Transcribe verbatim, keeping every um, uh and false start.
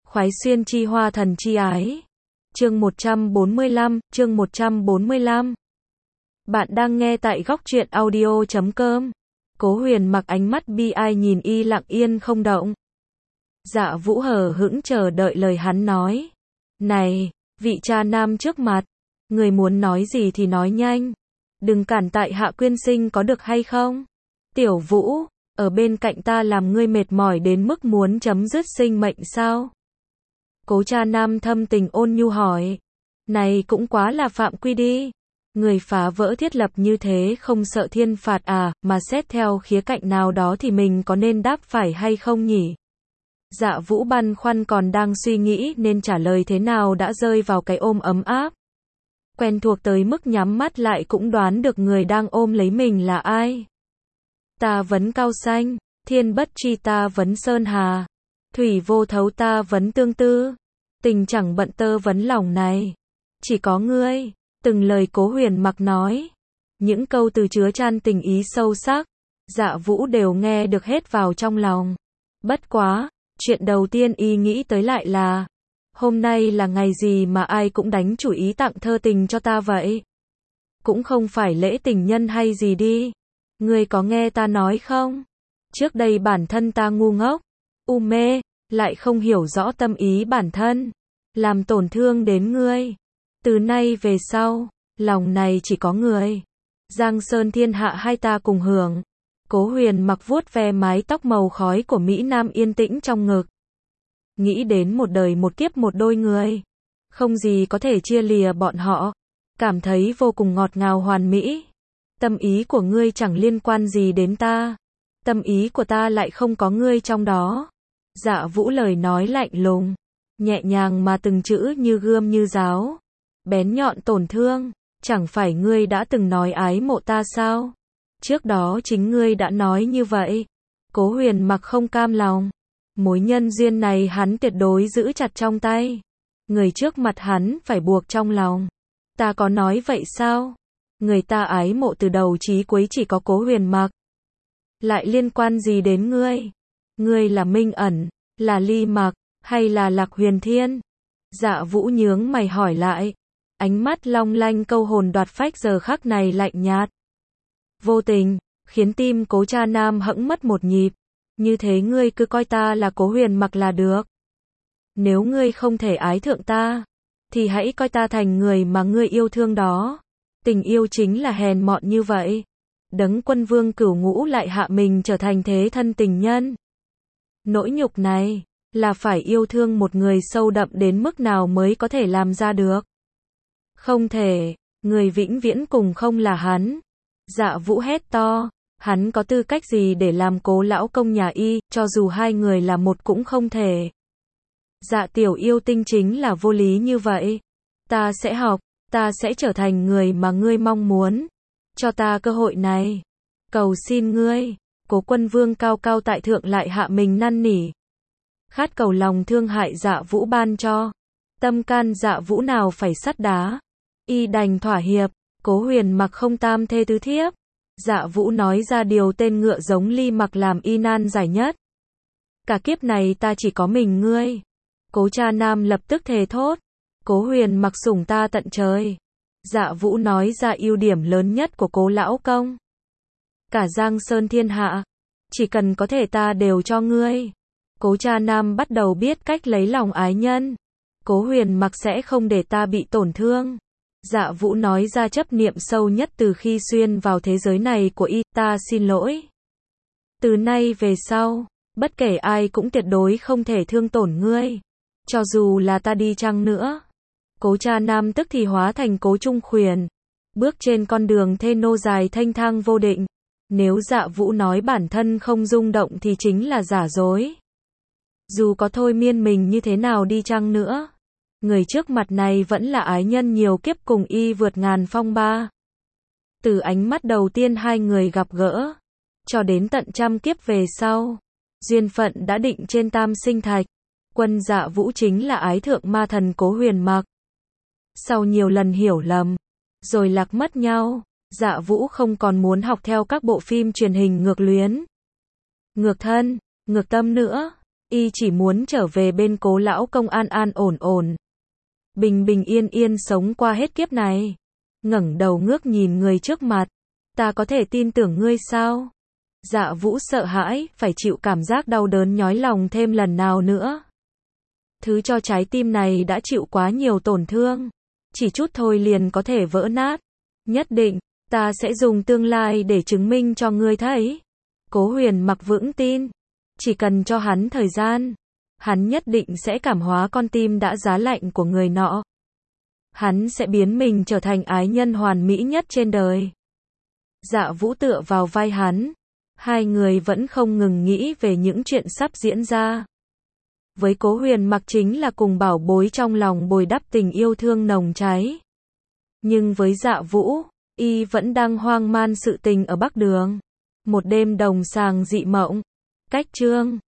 Khoái xuyên chi hoa thần chi ái. Chương một trăm bốn mươi lăm, chương một trăm bốn mươi lăm. Bạn đang nghe tại góc truyện audio chấm com. Cố Huyền mặc ánh mắt bi ai nhìn y lặng yên không động. Dạ Vũ hờ hững chờ đợi lời hắn nói. Này, vị cha nam trước mặt, người muốn nói gì thì nói nhanh. Đừng cản tại hạ quyên sinh có được hay không? Tiểu Vũ, ở bên cạnh ta làm ngươi mệt mỏi đến mức muốn chấm dứt sinh mệnh sao? Cố cha nam thâm tình ôn nhu hỏi. Này cũng quá là phạm quy đi. Người phá vỡ thiết lập như thế không sợ thiên phạt à, mà xét theo khía cạnh nào đó thì mình có nên đáp phải hay không nhỉ? Dạ Vũ băn khoăn còn đang suy nghĩ nên trả lời thế nào đã rơi vào cái ôm ấm áp. Quen thuộc tới mức nhắm mắt lại cũng đoán được người đang ôm lấy mình là ai. Ta vấn cao xanh, thiên bất tri ta vấn sơn hà. Thủy vô thấu ta vấn tương tư. Tình chẳng bận tơ vấn lòng này. Chỉ có ngươi. Từng lời Cố Huyền mặc nói. Những câu từ chứa chan tình ý sâu sắc. Dạ Vũ đều nghe được hết vào trong lòng. Bất quá, chuyện đầu tiên y nghĩ tới lại là. Hôm nay là ngày gì mà ai cũng đánh chủ ý tặng thơ tình cho ta vậy? Cũng không phải lễ tình nhân hay gì đi. Ngươi có nghe ta nói không? Trước đây bản thân ta ngu ngốc, u mê, lại không hiểu rõ tâm ý bản thân, làm tổn thương đến ngươi. Từ nay về sau, lòng này chỉ có người. Giang sơn thiên hạ hai ta cùng hưởng. Cố Huyền mặc vuốt ve mái tóc màu khói của Mỹ Nam yên tĩnh trong ngực. Nghĩ đến một đời một kiếp một đôi người. Không gì có thể chia lìa bọn họ. Cảm thấy vô cùng ngọt ngào hoàn mỹ. Tâm ý của ngươi chẳng liên quan gì đến ta. Tâm ý của ta lại không có ngươi trong đó. Dạ Vũ lời nói lạnh lùng. Nhẹ nhàng mà từng chữ như gươm như giáo. Bén nhọn tổn thương. Chẳng phải ngươi đã từng nói ái mộ ta sao? Trước đó chính ngươi đã nói như vậy. Cố Huyền mặc không cam lòng. Mối nhân duyên này hắn tuyệt đối giữ chặt trong tay. Người trước mặt hắn phải buộc trong lòng. Ta có nói vậy sao? Người ta ái mộ từ đầu chí cuối chỉ có Cố Huyền mặc. Lại liên quan gì đến ngươi? Ngươi là Minh Ẩn, là Ly Mặc, hay là Lạc Huyền Thiên? Dạ Vũ nhướng mày hỏi lại. Ánh mắt long lanh câu hồn đoạt phách giờ khắc này lạnh nhạt. Vô tình, khiến tim Cố cha nam hẫng mất một nhịp. Như thế ngươi cứ coi ta là Cố Huyền mặc là được. Nếu ngươi không thể ái thượng ta, thì hãy coi ta thành người mà ngươi yêu thương đó. Tình yêu chính là hèn mọn như vậy. Đấng quân vương cửu ngũ lại hạ mình trở thành thế thân tình nhân. Nỗi nhục này, là phải yêu thương một người sâu đậm đến mức nào mới có thể làm ra được. Không thể, người vĩnh viễn cùng không là hắn. Dạ Vũ hét to, hắn có tư cách gì để làm Cố lão công nhà y, cho dù hai người là một cũng không thể. Dạ tiểu yêu tinh chính là vô lý như vậy. Ta sẽ học, ta sẽ trở thành người mà ngươi mong muốn. Cho ta cơ hội này. Cầu xin ngươi. Cố quân vương cao cao tại thượng lại hạ mình năn nỉ. Khát cầu lòng thương hại Dạ Vũ ban cho. Tâm can Dạ Vũ nào phải sắt đá. Y đành thỏa hiệp. Cố Huyền mặc không tam thê tứ thiếp. Dạ Vũ nói ra điều tên ngựa giống Ly Mặc làm y nan giải nhất. Cả kiếp này ta chỉ có mình ngươi. Cố cha nam lập tức thề thốt. Cố Huyền mặc sủng ta tận trời. Dạ Vũ nói ra ưu điểm lớn nhất của Cố lão công. Cả Giang Sơn thiên hạ, chỉ cần có thể ta đều cho ngươi. Cố cha nam bắt đầu biết cách lấy lòng ái nhân. Cố Huyền mặc sẽ không để ta bị tổn thương. Dạ Vũ nói ra chấp niệm sâu nhất từ khi xuyên vào thế giới này của y, ta xin lỗi. Từ nay về sau, bất kể ai cũng tuyệt đối không thể thương tổn ngươi. Cho dù là ta đi chăng nữa. Cố cha nam tức thì hóa thành Cố Trung Khuyển. Bước trên con đường thê nô dài thanh thang vô định. Nếu Dạ Vũ nói bản thân không rung động thì chính là giả dối. Dù có thôi miên mình như thế nào đi chăng nữa. Người trước mặt này vẫn là ái nhân nhiều kiếp cùng y vượt ngàn phong ba. Từ ánh mắt đầu tiên hai người gặp gỡ, cho đến tận trăm kiếp về sau. Duyên phận đã định trên tam sinh thạch. Quân Dạ Vũ chính là ái thượng ma thần Cố Huyền mặc. Sau nhiều lần hiểu lầm, rồi lạc mất nhau, Dạ Vũ không còn muốn học theo các bộ phim truyền hình ngược luyến, ngược thân, ngược tâm nữa. Y chỉ muốn trở về bên Cố lão công an an ổn ổn. Bình bình yên yên sống qua hết kiếp này. Ngẩng đầu ngước nhìn người trước mặt. Ta có thể tin tưởng ngươi sao? Dạ Vũ sợ hãi, phải chịu cảm giác đau đớn nhói lòng thêm lần nào nữa. Thứ cho trái tim này đã chịu quá nhiều tổn thương. Chỉ chút thôi liền có thể vỡ nát. Nhất định, ta sẽ dùng tương lai để chứng minh cho ngươi thấy. Cố Huyền Mặc vững tin. Chỉ cần cho hắn thời gian, hắn nhất định sẽ cảm hóa con tim đã giá lạnh của người nọ. Hắn sẽ biến mình trở thành ái nhân hoàn mỹ nhất trên đời. Dạ Vũ tựa vào vai hắn. Hai người vẫn không ngừng nghĩ về những chuyện sắp diễn ra. Với Cố Huyền Mặc chính là cùng bảo bối trong lòng bồi đắp tình yêu thương nồng cháy. Nhưng với Dạ Vũ, y vẫn đang hoang man sự tình ở Bắc Đường. Một đêm đồng sàng dị mộng. Cách chương